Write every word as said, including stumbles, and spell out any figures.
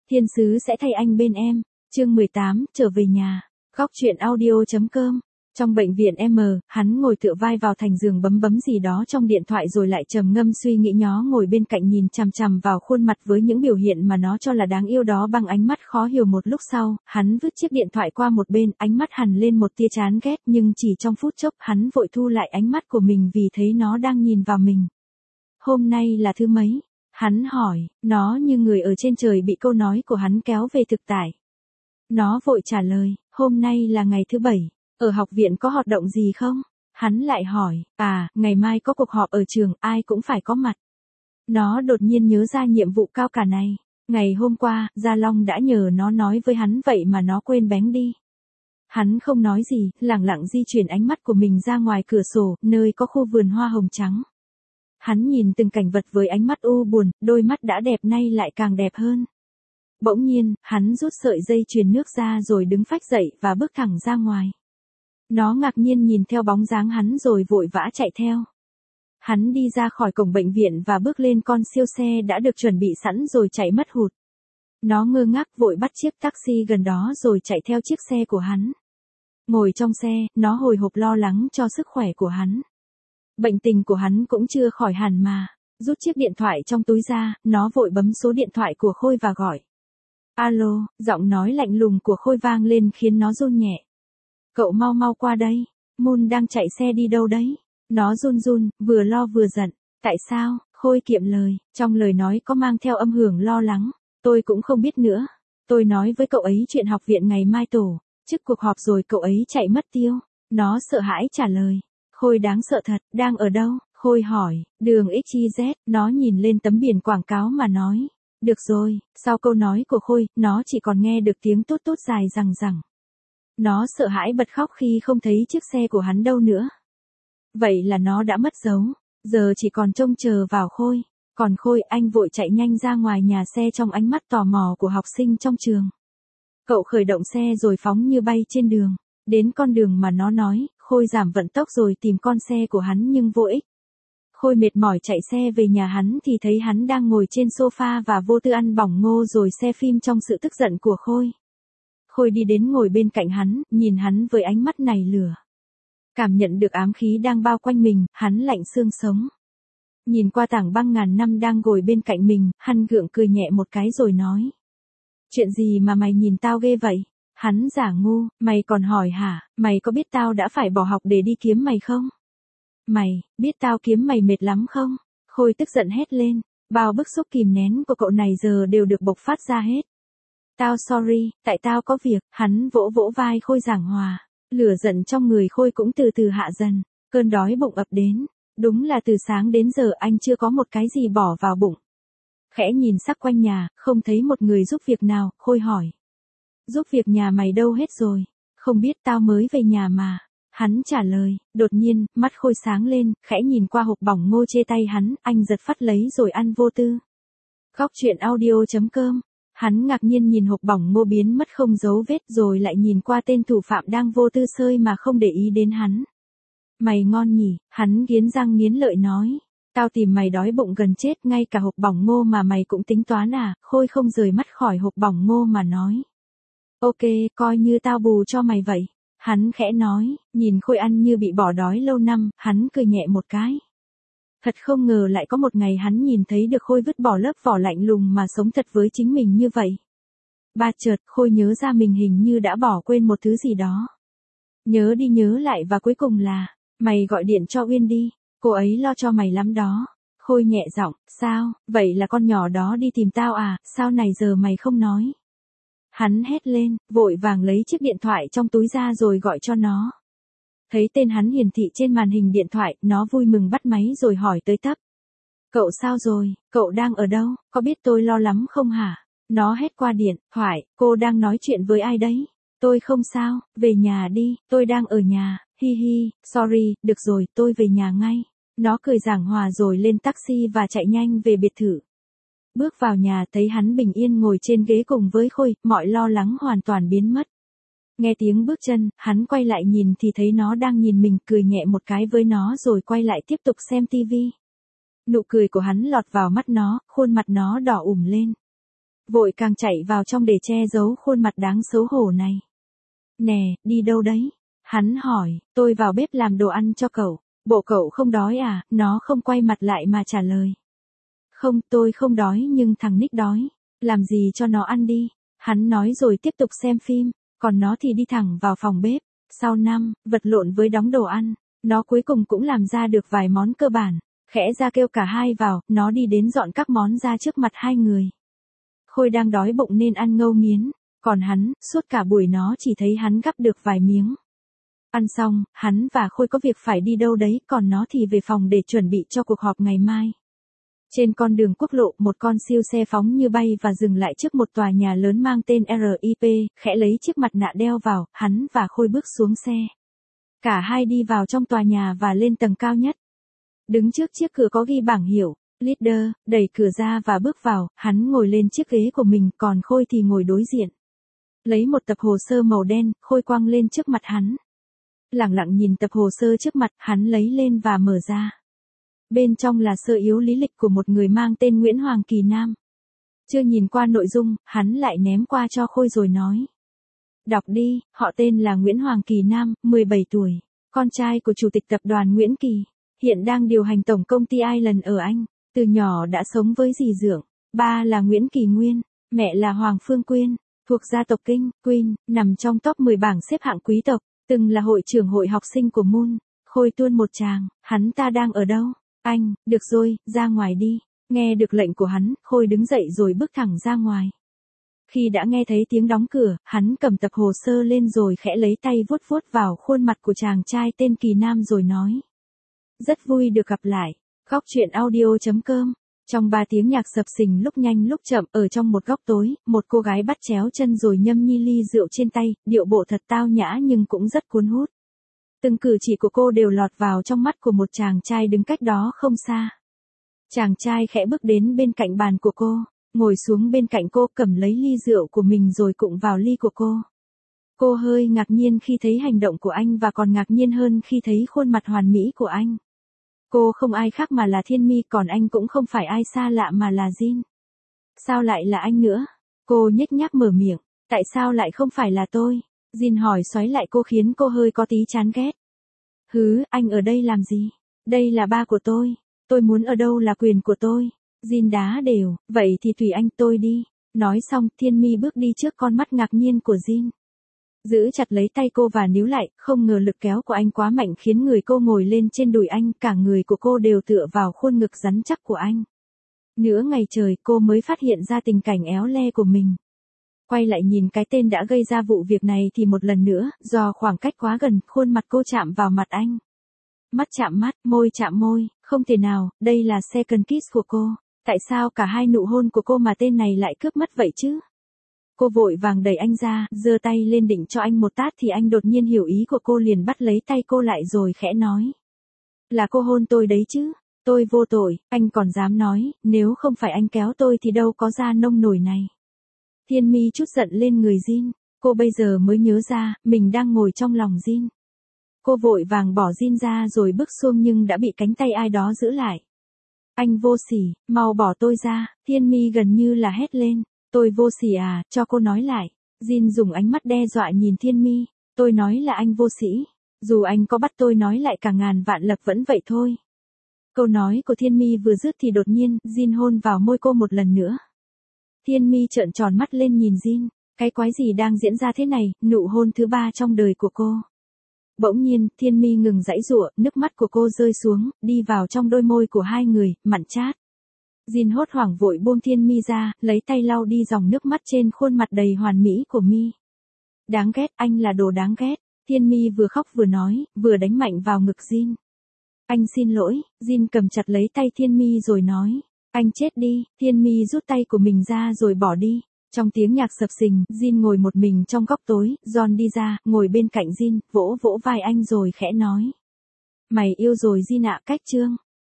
Thiên sứ sẽ thay anh bên em. Chương mười tám, trở về nhà. Góc truyện audio.com. Trong bệnh viện M, hắn ngồi tựa vai vào thành giường bấm bấm gì đó trong điện thoại rồi lại trầm ngâm suy nghĩ, nhó ngồi bên cạnh nhìn chằm chằm vào khuôn mặt với những biểu hiện mà nó cho là đáng yêu đó bằng ánh mắt khó hiểu. Một lúc sau, hắn vứt chiếc điện thoại qua một bên, ánh mắt hằn lên một tia chán ghét, nhưng chỉ trong phút chốc hắn vội thu lại ánh mắt của mình vì thấy nó đang nhìn vào mình. Hôm nay là thứ mấy? Hắn hỏi, nó như người ở trên trời bị câu nói của hắn kéo về thực tại. Nó vội trả lời, hôm nay là ngày thứ bảy. Ở học viện có hoạt động gì không? Hắn lại hỏi, à, ngày mai có cuộc họp ở trường, ai cũng phải có mặt. Nó đột nhiên nhớ ra nhiệm vụ cao cả này. Ngày hôm qua, Gia Long đã nhờ nó nói với hắn vậy mà nó quên bén đi. Hắn không nói gì, lẳng lặng di chuyển ánh mắt của mình ra ngoài cửa sổ, nơi có khu vườn hoa hồng trắng. Hắn nhìn từng cảnh vật với ánh mắt u buồn, đôi mắt đã đẹp nay lại càng đẹp hơn. Bỗng nhiên, hắn rút sợi dây chuyền nước ra rồi đứng phách dậy và bước thẳng ra ngoài. Nó ngạc nhiên nhìn theo bóng dáng hắn rồi vội vã chạy theo. Hắn đi ra khỏi cổng bệnh viện và bước lên con siêu xe đã được chuẩn bị sẵn rồi chạy mất hụt. Nó ngơ ngác vội bắt chiếc taxi gần đó rồi chạy theo chiếc xe của hắn. Ngồi trong xe, nó hồi hộp lo lắng cho sức khỏe của hắn. Bệnh tình của hắn cũng chưa khỏi hẳn mà. Rút chiếc điện thoại trong túi ra, nó vội bấm số điện thoại của Khôi và gọi. Alo, giọng nói lạnh lùng của Khôi vang lên khiến nó run nhẹ. Cậu mau mau qua đây, Moon đang chạy xe đi đâu đấy? Nó run run, vừa lo vừa giận. Tại sao? Khôi kiệm lời, trong lời nói có mang theo âm hưởng lo lắng. Tôi cũng không biết nữa. Tôi nói với cậu ấy chuyện học viện ngày mai tổ chức cuộc họp rồi cậu ấy chạy mất tiêu. Nó sợ hãi trả lời. Khôi đáng sợ thật, đang ở đâu? Khôi hỏi, đường ích y dét, nó nhìn lên tấm biển quảng cáo mà nói. Được rồi, sau câu nói của Khôi, nó chỉ còn nghe được tiếng tốt tốt dài rằng rằng. Nó sợ hãi bật khóc khi không thấy chiếc xe của hắn đâu nữa. Vậy là nó đã mất dấu, giờ chỉ còn trông chờ vào Khôi. Còn Khôi, anh vội chạy nhanh ra ngoài nhà xe trong ánh mắt tò mò của học sinh trong trường. Cậu khởi động xe rồi phóng như bay trên đường. Đến con đường mà nó nói, Khôi giảm vận tốc rồi tìm con xe của hắn nhưng vô ích. Khôi mệt mỏi chạy xe về nhà hắn thì thấy hắn đang ngồi trên sofa và vô tư ăn bỏng ngô rồi xem phim trong sự tức giận của Khôi. Khôi đi đến ngồi bên cạnh hắn, nhìn hắn với ánh mắt này lửa. Cảm nhận được ám khí đang bao quanh mình, hắn lạnh xương sống. Nhìn qua tảng băng ngàn năm đang ngồi bên cạnh mình, hắn gượng cười nhẹ một cái rồi nói. Chuyện gì mà mày nhìn tao ghê vậy? Hắn giả ngu, mày còn hỏi hả, mày có biết tao đã phải bỏ học để đi kiếm mày không? Mày, biết tao kiếm mày mệt lắm không? Khôi tức giận hét lên, bao bức xúc kìm nén của cậu này giờ đều được bộc phát ra hết. Tao sorry, tại tao có việc, hắn vỗ vỗ vai Khôi giảng hòa. Lửa giận trong người Khôi cũng từ từ hạ dần, cơn đói bụng ập đến. Đúng là từ sáng đến giờ anh chưa có một cái gì bỏ vào bụng. Khẽ nhìn sắc quanh nhà, không thấy một người giúp việc nào, Khôi hỏi. Giúp việc nhà mày đâu hết rồi? Không biết, tao mới về nhà mà. Hắn trả lời, đột nhiên, mắt Khôi sáng lên, khẽ nhìn qua hộp bỏng ngô trên tay hắn, anh giật phắt lấy rồi ăn vô tư. Góc truyện audio.com. Hắn ngạc nhiên nhìn hộp bỏng ngô biến mất không dấu vết rồi lại nhìn qua tên thủ phạm đang vô tư sơi mà không để ý đến hắn. Mày ngon nhỉ, hắn nghiến răng nghiến lợi nói. Tao tìm mày đói bụng gần chết, ngay cả hộp bỏng ngô mà mày cũng tính toán à? Khôi không rời mắt khỏi hộp bỏng ngô mà nói. Ok, coi như tao bù cho mày vậy. Hắn khẽ nói, nhìn Khôi ăn như bị bỏ đói lâu năm, hắn cười nhẹ một cái. Thật không ngờ lại có một ngày hắn nhìn thấy được Khôi vứt bỏ lớp vỏ lạnh lùng mà sống thật với chính mình như vậy. Ba chợt, Khôi nhớ ra mình hình như đã bỏ quên một thứ gì đó. Nhớ đi nhớ lại và cuối cùng là, mày gọi điện cho Uyên đi, cô ấy lo cho mày lắm đó. Khôi nhẹ giọng, sao, vậy là con nhỏ đó đi tìm tao à, sao này giờ mày không nói? Hắn hét lên, vội vàng lấy chiếc điện thoại trong túi ra rồi gọi cho nó. Thấy tên hắn hiển thị trên màn hình điện thoại, nó vui mừng bắt máy rồi hỏi tới tấp. Cậu sao rồi, cậu đang ở đâu, có biết tôi lo lắm không hả? Nó hét qua điện thoại, cô đang nói chuyện với ai đấy? Tôi không sao, về nhà đi, tôi đang ở nhà, hi hi, sorry, được rồi, tôi về nhà ngay. Nó cười giảng hòa rồi lên taxi và chạy nhanh về biệt thự. Bước vào nhà thấy hắn bình yên ngồi trên ghế cùng với Khôi, mọi lo lắng hoàn toàn biến mất. Nghe tiếng bước chân, hắn quay lại nhìn thì thấy nó đang nhìn mình, cười nhẹ một cái với nó rồi quay lại tiếp tục xem tivi. Nụ cười của hắn lọt vào mắt nó, khuôn mặt nó đỏ ửng lên. vội càng chạy vào trong để che giấu khuôn mặt đáng xấu hổ này. Nè, đi đâu đấy? Hắn hỏi, tôi vào bếp làm đồ ăn cho cậu. Bộ cậu không đói à? Nó không quay mặt lại mà trả lời. Không, tôi không đói nhưng thằng Nick đói. Làm gì cho nó ăn đi. Hắn nói rồi tiếp tục xem phim, còn nó thì đi thẳng vào phòng bếp. Sau năm, vật lộn với đóng đồ ăn, nó cuối cùng cũng làm ra được vài món cơ bản. Khẽ ra kêu cả hai vào, nó đi đến dọn các món ra trước mặt hai người. Khôi đang đói bụng nên ăn ngâu nghiến, còn hắn, suốt cả buổi nó chỉ thấy hắn gắp được vài miếng. Ăn xong, hắn và Khôi có việc phải đi đâu đấy, còn nó thì về phòng để chuẩn bị cho cuộc họp ngày mai. Trên con đường quốc lộ, một con siêu xe phóng như bay và dừng lại trước một tòa nhà lớn mang tên rờ i pê, khẽ lấy chiếc mặt nạ đeo vào, hắn và Khôi bước xuống xe. Cả hai đi vào trong tòa nhà và lên tầng cao nhất. Đứng trước chiếc cửa có ghi bảng hiệu, Leader, đẩy cửa ra và bước vào, hắn ngồi lên chiếc ghế của mình, còn Khôi thì ngồi đối diện. Lấy một tập hồ sơ màu đen, Khôi quăng lên trước mặt hắn. Lẳng lặng nhìn tập hồ sơ trước mặt, hắn lấy lên và mở ra. Bên trong là sơ yếu lý lịch của một người mang tên Nguyễn Hoàng Kỳ Nam. Chưa nhìn qua nội dung, hắn lại ném qua cho Khôi rồi nói. Đọc đi, họ tên là Nguyễn Hoàng Kỳ Nam, mười bảy tuổi, con trai của Chủ tịch Tập đoàn Nguyễn Kỳ, hiện đang điều hành tổng công ty Island ở Anh, từ nhỏ đã sống với dì dượng. Ba là Nguyễn Kỳ Nguyên, mẹ là Hoàng Phương Quyên, thuộc gia tộc Kinh, Queen, nằm trong top mười bảng xếp hạng quý tộc, từng là hội trưởng hội học sinh của Moon. Khôi tuôn một tràng, hắn ta đang ở đâu? Anh, được rồi, ra ngoài đi. Nghe được lệnh của hắn, Khôi đứng dậy rồi bước thẳng ra ngoài. Khi đã nghe thấy tiếng đóng cửa, hắn cầm tập hồ sơ lên rồi khẽ lấy tay vuốt vuốt vào khuôn mặt của chàng trai tên Kỳ Nam rồi nói. Rất vui được gặp lại. Góc truyện audio chấm com. Trong ba tiếng nhạc sập sình lúc nhanh lúc chậm, ở trong một góc tối, một cô gái bắt chéo chân rồi nhâm nhi ly rượu trên tay, điệu bộ thật tao nhã nhưng cũng rất cuốn hút. Từng cử chỉ của cô đều lọt vào trong mắt của một chàng trai đứng cách đó không xa. Chàng trai khẽ bước đến bên cạnh bàn của cô, ngồi xuống bên cạnh cô, cầm lấy ly rượu của mình rồi cụng vào ly của cô. Cô hơi ngạc nhiên khi thấy hành động của anh và còn ngạc nhiên hơn khi thấy khuôn mặt hoàn mỹ của anh. Cô không ai khác mà là Thiên Mi, còn anh cũng không phải ai xa lạ mà là Jin. Sao lại là anh nữa? Cô nhếch nhác mở miệng. Tại sao lại không phải là tôi? Jin hỏi xoáy lại cô khiến cô hơi có tí chán ghét. Hứ, anh ở đây làm gì? Đây là ba của tôi. Tôi muốn ở đâu là quyền của tôi. Jin đá đều, vậy thì tùy anh, tôi đi. Nói xong, Thiên Mi bước đi trước con mắt ngạc nhiên của Jin. Giữ chặt lấy tay cô và níu lại, không ngờ lực kéo của anh quá mạnh khiến người cô ngồi lên trên đùi anh, cả người của cô đều tựa vào khuôn ngực rắn chắc của anh. Nửa ngày trời cô mới phát hiện ra tình cảnh éo le của mình. Quay lại nhìn cái tên đã gây ra vụ việc này thì một lần nữa, do khoảng cách quá gần, khuôn mặt cô chạm vào mặt anh. Mắt chạm mắt, môi chạm môi, không thể nào, đây là second kiss của cô. Tại sao cả hai nụ hôn của cô mà tên này lại cướp mất vậy chứ? Cô vội vàng đẩy anh ra, giơ tay lên định cho anh một tát thì anh đột nhiên hiểu ý của cô, liền bắt lấy tay cô lại rồi khẽ nói. Là cô hôn tôi đấy chứ, tôi vô tội, anh còn dám nói, nếu không phải anh kéo tôi thì đâu có ra nông nổi này. Thiên Mi chút giận lên người Jin, cô bây giờ mới nhớ ra, mình đang ngồi trong lòng Jin. Cô vội vàng bỏ Jin ra rồi bước xuống nhưng đã bị cánh tay ai đó giữ lại. Anh vô sỉ, mau bỏ tôi ra, Thiên Mi gần như là hét lên. Tôi vô sỉ à, cho cô nói lại. Jin dùng ánh mắt đe dọa nhìn Thiên Mi. Tôi nói là anh vô sĩ. Dù anh có bắt tôi nói lại cả ngàn vạn lần vẫn vậy thôi. Câu nói của Thiên Mi vừa dứt thì đột nhiên, Jin hôn vào môi cô một lần nữa. Thiên Mi trợn tròn mắt lên nhìn Jin. Cái quái gì đang diễn ra thế này, nụ hôn thứ ba trong đời của cô. Bỗng nhiên, Thiên Mi ngừng giãy giụa, nước mắt của cô rơi xuống, đi vào trong đôi môi của hai người, mặn chát. Jin hốt hoảng vội buông Thiên Mi ra, lấy tay lau đi dòng nước mắt trên khuôn mặt đầy hoàn mỹ của Mi. Đáng ghét, anh là đồ đáng ghét. Thiên Mi vừa khóc vừa nói, vừa đánh mạnh vào ngực Jin. Anh xin lỗi. Jin cầm chặt lấy tay Thiên Mi rồi nói. Anh chết đi. Thiên Mi rút tay của mình ra rồi bỏ đi. Trong tiếng nhạc sập sình, Jin ngồi một mình trong góc tối. John đi ra, ngồi bên cạnh Jin, vỗ vỗ vai anh rồi khẽ nói. Mày yêu rồi Jin ạ. Cách chương